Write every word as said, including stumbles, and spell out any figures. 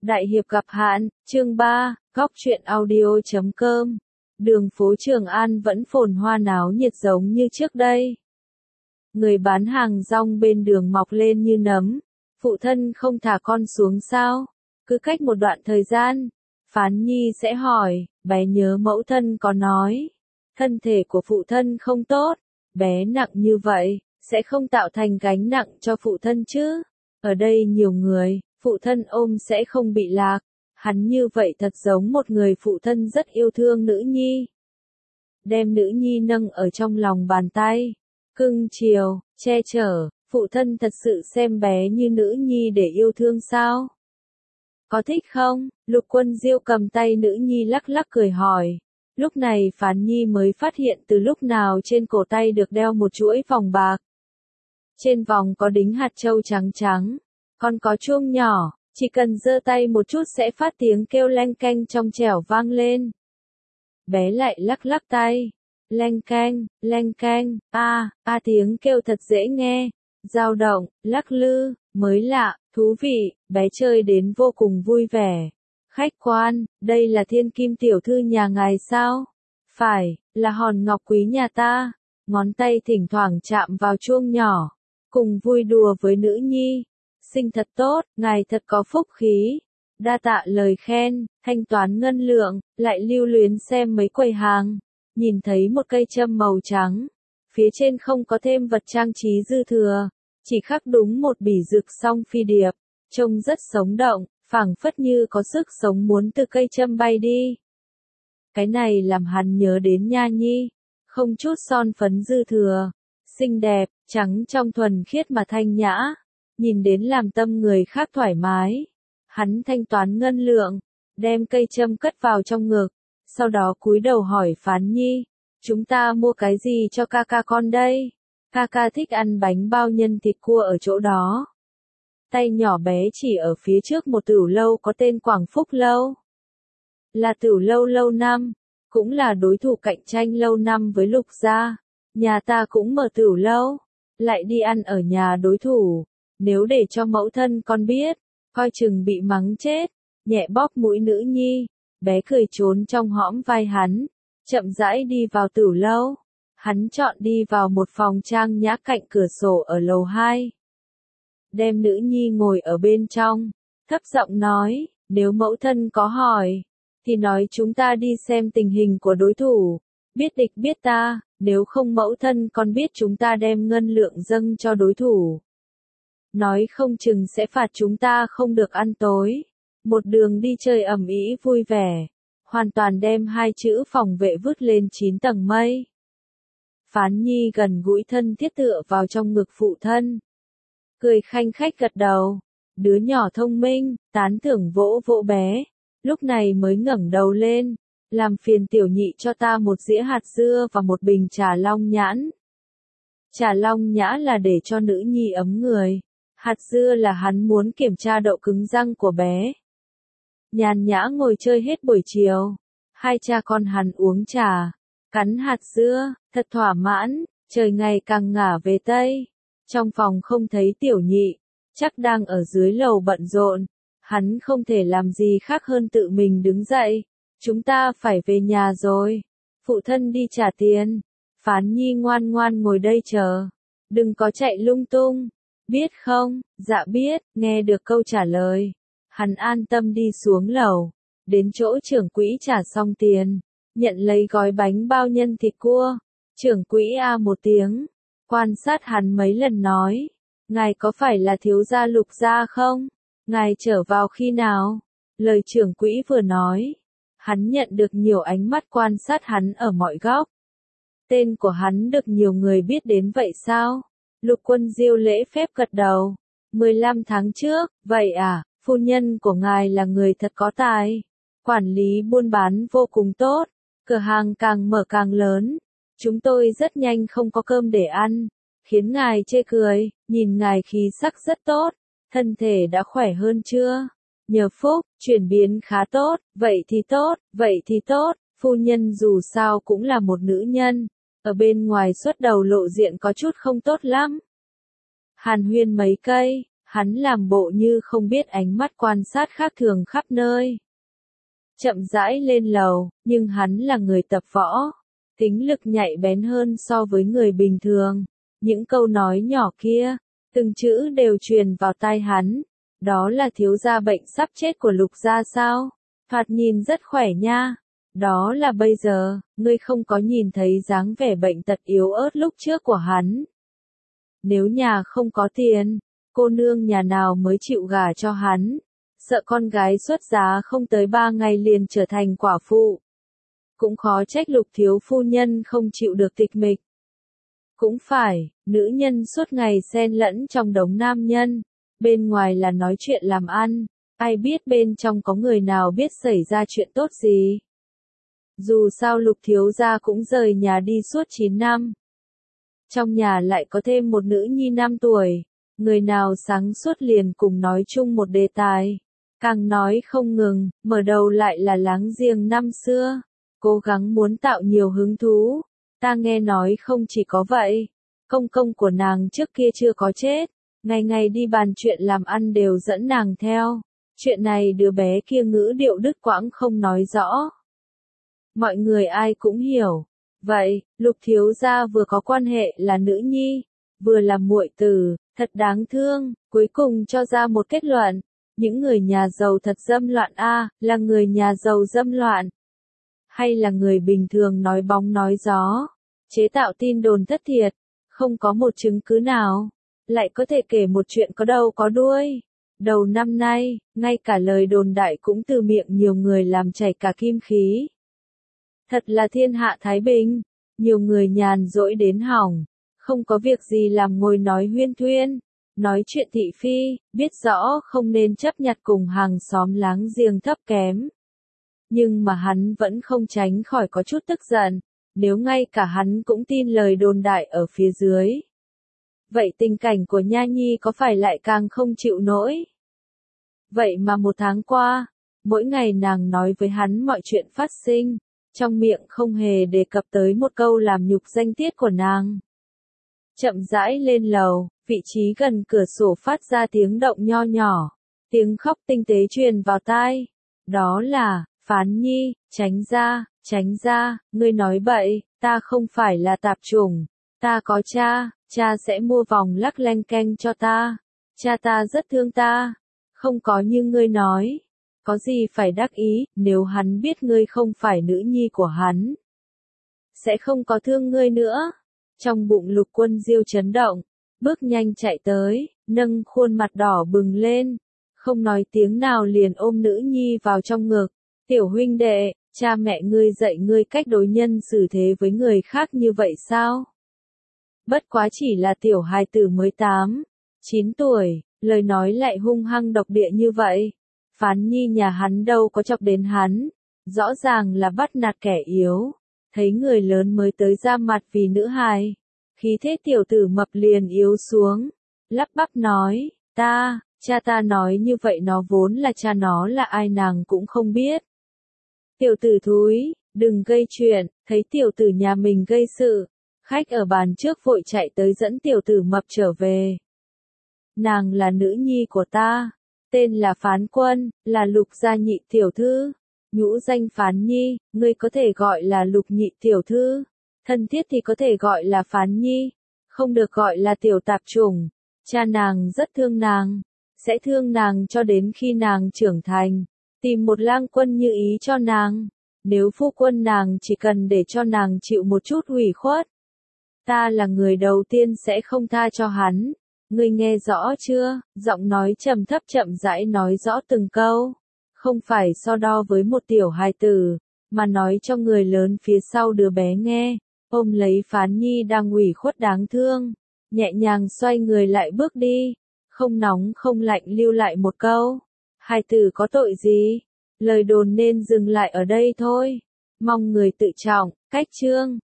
Đại hiệp gặp hạn, chương ba, góc truyện audio chấm com. Đường phố Trường An vẫn phồn hoa náo nhiệt giống như trước đây. Người bán hàng rong bên đường mọc lên như nấm. Phụ thân không thả con xuống sao? Cứ cách một đoạn thời gian, Phán Nhi sẽ hỏi, bé nhớ mẫu thân có nói. Thân thể của phụ thân không tốt, bé nặng như vậy, sẽ không tạo thành gánh nặng cho phụ thân chứ. Ở đây nhiều người, phụ thân ôm sẽ không bị lạc. Hắn như vậy thật giống một người phụ thân rất yêu thương nữ nhi. Đem nữ nhi nâng ở trong lòng bàn tay, cưng chiều, che chở, phụ thân thật sự xem bé như nữ nhi để yêu thương sao? Có thích không? Lục Quân Diêu cầm tay nữ nhi lắc lắc cười hỏi. Lúc này Phán Nhi mới phát hiện từ lúc nào trên cổ tay được đeo một chuỗi vòng bạc. Trên vòng có đính hạt châu trắng trắng, còn có chuông nhỏ, chỉ cần giơ tay một chút sẽ phát tiếng kêu leng keng trong trẻo vang lên. Bé lại lắc lắc tay, leng keng, leng keng, a, a tiếng kêu thật dễ nghe, dao động, lắc lư, mới lạ, thú vị, bé chơi đến vô cùng vui vẻ. Khách quan, đây là Thiên Kim tiểu thư nhà ngài sao? Phải, là hòn ngọc quý nhà ta. Ngón tay thỉnh thoảng chạm vào chuông nhỏ, cùng vui đùa với nữ nhi. Sinh thật tốt, ngài thật có phúc khí. Đa tạ lời khen, thanh toán ngân lượng, lại lưu luyến xem mấy quầy hàng. Nhìn thấy một cây châm màu trắng, phía trên không có thêm vật trang trí dư thừa, chỉ khắc đúng một bỉ rực song phi điệp, trông rất sống động, phảng phất như có sức sống muốn từ cây châm bay đi. Cái này làm hắn nhớ đến Nha Nhi, không chút son phấn dư thừa, xinh đẹp, trắng trong thuần khiết mà thanh nhã, nhìn đến làm tâm người khác thoải mái. Hắn thanh toán ngân lượng, đem cây châm cất vào trong ngực, sau đó cúi đầu hỏi Phán Nhi, chúng ta mua cái gì cho ca ca con đây? Ca ca thích ăn bánh bao nhân thịt cua ở chỗ đó. Tay nhỏ bé chỉ ở phía trước một tửu lâu có tên Quảng Phúc Lâu. Là tửu lâu lâu năm, cũng là đối thủ cạnh tranh lâu năm với Lục gia. Nhà ta cũng mở tửu lâu, lại đi ăn ở nhà đối thủ. Nếu để cho mẫu thân con biết, coi chừng bị mắng chết. Nhẹ bóp mũi nữ nhi, bé cười trốn trong hõm vai hắn, chậm rãi đi vào tửu lâu. Hắn chọn đi vào một phòng trang nhã cạnh cửa sổ ở lầu hai. Đem nữ nhi ngồi ở bên trong, thấp giọng nói, nếu mẫu thân có hỏi, thì nói chúng ta đi xem tình hình của đối thủ, biết địch biết ta, nếu không mẫu thân còn biết chúng ta đem ngân lượng dâng cho đối thủ. Nói không chừng sẽ phạt chúng ta không được ăn tối, một đường đi chơi ầm ĩ vui vẻ, hoàn toàn đem hai chữ phòng vệ vứt lên chín tầng mây. Phán Nhi gần gũi thân thiết tựa vào trong ngực phụ thân. Cười khanh khách gật đầu, đứa nhỏ thông minh, tán thưởng vỗ vỗ bé, lúc này mới ngẩng đầu lên, làm phiền tiểu nhị cho ta một dĩa hạt dưa và một bình trà long nhãn. Trà long nhã là để cho nữ nhi ấm người, hạt dưa là hắn muốn kiểm tra độ cứng răng của bé. Nhàn nhã ngồi chơi hết buổi chiều, hai cha con hắn uống trà, cắn hạt dưa, thật thỏa mãn, trời ngày càng ngả về Tây. Trong phòng không thấy tiểu nhị, chắc đang ở dưới lầu bận rộn, hắn không thể làm gì khác hơn tự mình đứng dậy, chúng ta phải về nhà rồi, phụ thân đi trả tiền. Phán Nhi ngoan ngoan ngồi đây chờ, đừng có chạy lung tung, biết không? Dạ biết, nghe được câu trả lời, hắn an tâm đi xuống lầu, đến chỗ trưởng quỹ trả xong tiền, nhận lấy gói bánh bao nhân thịt cua, trưởng quỹ a một tiếng. Quan sát hắn mấy lần nói, ngài có phải là thiếu gia Lục gia không? Ngài trở vào khi nào? Lời trưởng quỹ vừa nói, hắn nhận được nhiều ánh mắt quan sát hắn ở mọi góc. Tên của hắn được nhiều người biết đến vậy sao? Lục Quân Diêu lễ phép gật đầu. mười lăm tháng trước, vậy à, phu nhân của ngài là người thật có tài. Quản lý buôn bán vô cùng tốt, cửa hàng càng mở càng lớn. Chúng tôi rất nhanh không có cơm để ăn, khiến ngài chê cười, nhìn ngài khí sắc rất tốt, thân thể đã khỏe hơn chưa? Nhờ phúc, chuyển biến khá tốt, vậy thì tốt, vậy thì tốt, phu nhân dù sao cũng là một nữ nhân, ở bên ngoài xuất đầu lộ diện có chút không tốt lắm. Hàn huyên mấy cây, Hắn làm bộ như không biết ánh mắt quan sát khác thường khắp nơi. Chậm rãi lên lầu, nhưng hắn là người tập võ. Tính lực nhạy bén hơn so với người bình thường. Những câu nói nhỏ kia, từng chữ đều truyền vào tai hắn. Đó là thiếu gia bệnh sắp chết của Lục gia sao? Thoạt nhìn rất khỏe nha. Đó là bây giờ, ngươi không có nhìn thấy dáng vẻ bệnh tật yếu ớt lúc trước của hắn. Nếu nhà không có tiền, cô nương nhà nào mới chịu gả cho hắn? Sợ con gái xuất giá không tới ba ngày liền trở thành quả phụ. Cũng khó trách Lục thiếu phu nhân không chịu được tịch mịch. Cũng phải, nữ nhân suốt ngày xen lẫn trong đống nam nhân. Bên ngoài là nói chuyện làm ăn, ai biết bên trong có người nào biết xảy ra chuyện tốt gì. Dù sao Lục thiếu gia cũng rời nhà đi suốt chín năm. Trong nhà lại có thêm một nữ nhi năm tuổi, người nào sáng suốt liền cùng nói chung một đề tài. Càng nói không ngừng, mở đầu lại là láng giềng năm xưa, cố gắng muốn tạo nhiều hứng thú. Ta nghe nói không chỉ có vậy, công công của nàng trước kia chưa có chết, ngày ngày đi bàn chuyện làm ăn đều dẫn nàng theo. Chuyện này đứa bé kia ngữ điệu đứt quãng không nói rõ. Mọi người ai cũng hiểu. Vậy, Lục thiếu gia vừa có quan hệ là nữ nhi, vừa là muội tử, thật đáng thương, cuối cùng cho ra một kết luận. Những người nhà giàu thật dâm loạn a, là người nhà giàu dâm loạn. Hay là người bình thường nói bóng nói gió, chế tạo tin đồn thất thiệt, không có một chứng cứ nào, lại có thể kể một chuyện có đầu có đuôi. Đầu năm nay, ngay cả lời đồn đại cũng từ miệng nhiều người làm chảy cả kim khí. Thật là thiên hạ thái bình, nhiều người nhàn rỗi đến hỏng, không có việc gì làm ngồi nói huyên thuyên, nói chuyện thị phi, biết rõ không nên chấp nhặt cùng hàng xóm láng giềng thấp kém. Nhưng mà hắn vẫn không tránh khỏi có chút tức giận, nếu ngay cả hắn cũng tin lời đồn đại ở phía dưới. Vậy tình cảnh của Nha Nhi có phải lại càng không chịu nổi? Vậy mà một tháng qua, mỗi ngày nàng nói với hắn mọi chuyện phát sinh, trong miệng không hề đề cập tới một câu làm nhục danh tiết của nàng. Chậm rãi lên lầu, vị trí gần cửa sổ phát ra tiếng động nho nhỏ, tiếng khóc tinh tế truyền vào tai. Đó là, Phán Nhi, tránh ra, tránh ra, ngươi nói bậy, ta không phải là tạp chủng, ta có cha, cha sẽ mua vòng lắc leng keng cho ta, cha ta rất thương ta, không có như ngươi nói. Có gì phải đắc ý, nếu hắn biết ngươi không phải nữ nhi của hắn, sẽ không có thương ngươi nữa. Trong bụng Lục Quân Diêu chấn động, bước nhanh chạy tới, nâng khuôn mặt đỏ bừng lên, không nói tiếng nào liền ôm nữ nhi vào trong ngực. Tiểu huynh đệ, cha mẹ ngươi dạy ngươi cách đối nhân xử thế với người khác như vậy sao? Bất quá chỉ là tiểu hài tử mới tám, chín tuổi, lời nói lại hung hăng độc địa như vậy. Phán Nhi nhà hắn đâu có chọc đến hắn, rõ ràng là bắt nạt kẻ yếu, thấy người lớn mới tới ra mặt vì nữ hài. Khí thế tiểu tử mập liền yếu xuống, lắp bắp nói, ta, cha ta nói như vậy nó vốn là cha nó là ai nàng cũng không biết. Tiểu tử thúi, đừng gây chuyện, thấy tiểu tử nhà mình gây sự, khách ở bàn trước vội chạy tới dẫn tiểu tử mập trở về. Nàng là nữ nhi của ta, tên là Phán Quân, là Lục gia nhị tiểu thư, nhũ danh Phán Nhi, ngươi có thể gọi là Lục nhị tiểu thư, thân thiết thì có thể gọi là Phán Nhi, không được gọi là tiểu tạp chủng. Cha nàng rất thương nàng, sẽ thương nàng cho đến khi nàng trưởng thành, tìm một lang quân như ý cho nàng, nếu phu quân nàng chỉ cần để cho nàng chịu một chút ủy khuất. Ta là người đầu tiên sẽ không tha cho hắn. Ngươi nghe rõ chưa? Giọng nói trầm thấp chậm rãi nói rõ từng câu. Không phải so đo với một tiểu hài tử, mà nói cho người lớn phía sau đứa bé nghe. Ôm lấy Phán Nhi đang ủy khuất đáng thương, nhẹ nhàng xoay người lại bước đi, không nóng không lạnh lưu lại một câu. Hài tử có tội gì? Lời đồn nên dừng lại ở đây thôi. Mong người tự trọng, cách chương.